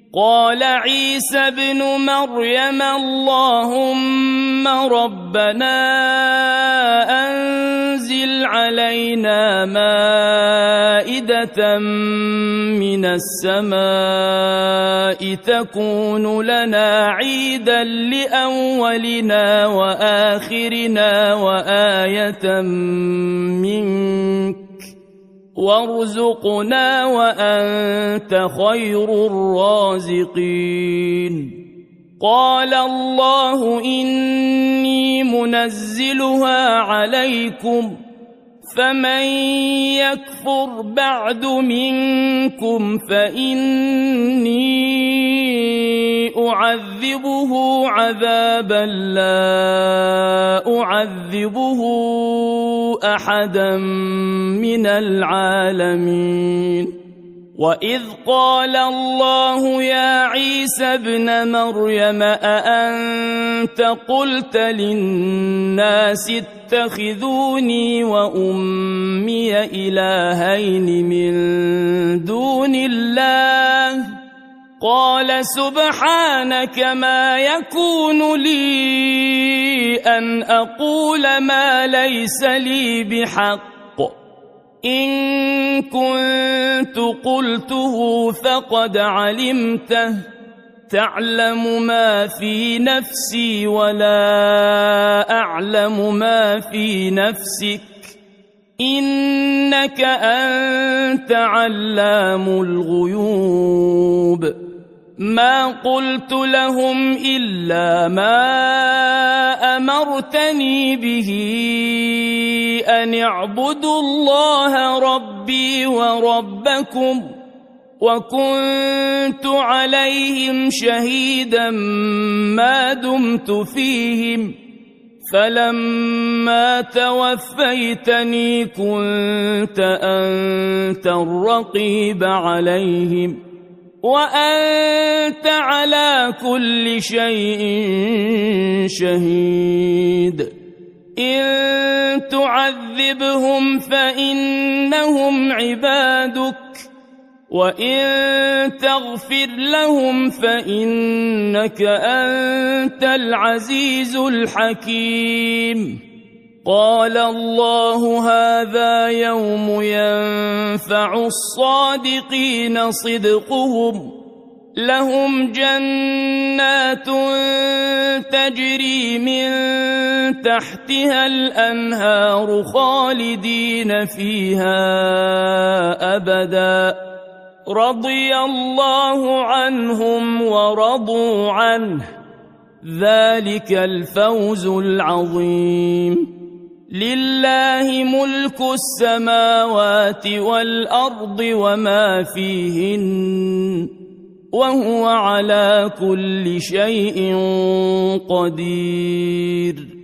قال عيسى ابن مريم اللهم ربنا أنزل علينا مائدة من السماء تكون لنا عيدا لأولنا وآخرنا وآية منك وارزقنا وأنت خير الرازقين قال الله إني منزلها عليكم فمن يكفر بعد منكم فإني أعذبه عذابا لا أعذبه أحدا من العالمين وإذ قال الله يا عيسى ابن مريم أأنت قلت للناس اتخذوني وأمي إلهين من دون الله قال سبحانك ما يكون لي أن أقول ما ليس لي بحق إن كنت قلته فقد علمته تعلم ما في نفسي ولا أعلم ما في نفسك إنك أنت علام الغيوب ما قلت لهم إلا ما أمرتني به أن اعبدوا الله ربي وربكم وكنت عليهم شهيدا ما دمت فيهم فلما توفيتني كنت أنت الرقيب عليهم وأنت على كل شيء شهيد إن تعذبهم فإنهم عبادك وإن تغفر لهم فإنك أنت العزيز الحكيم قال الله هذا يوم ينفع الصادقين صدقهم لهم جنات تجري من تحتها الأنهار خالدين فيها أبدا رضي الله عنهم ورضوا عنه ذلك الفوز العظيم لله ملك السماوات والأرض وما فيهن وهو على كل شيء قدير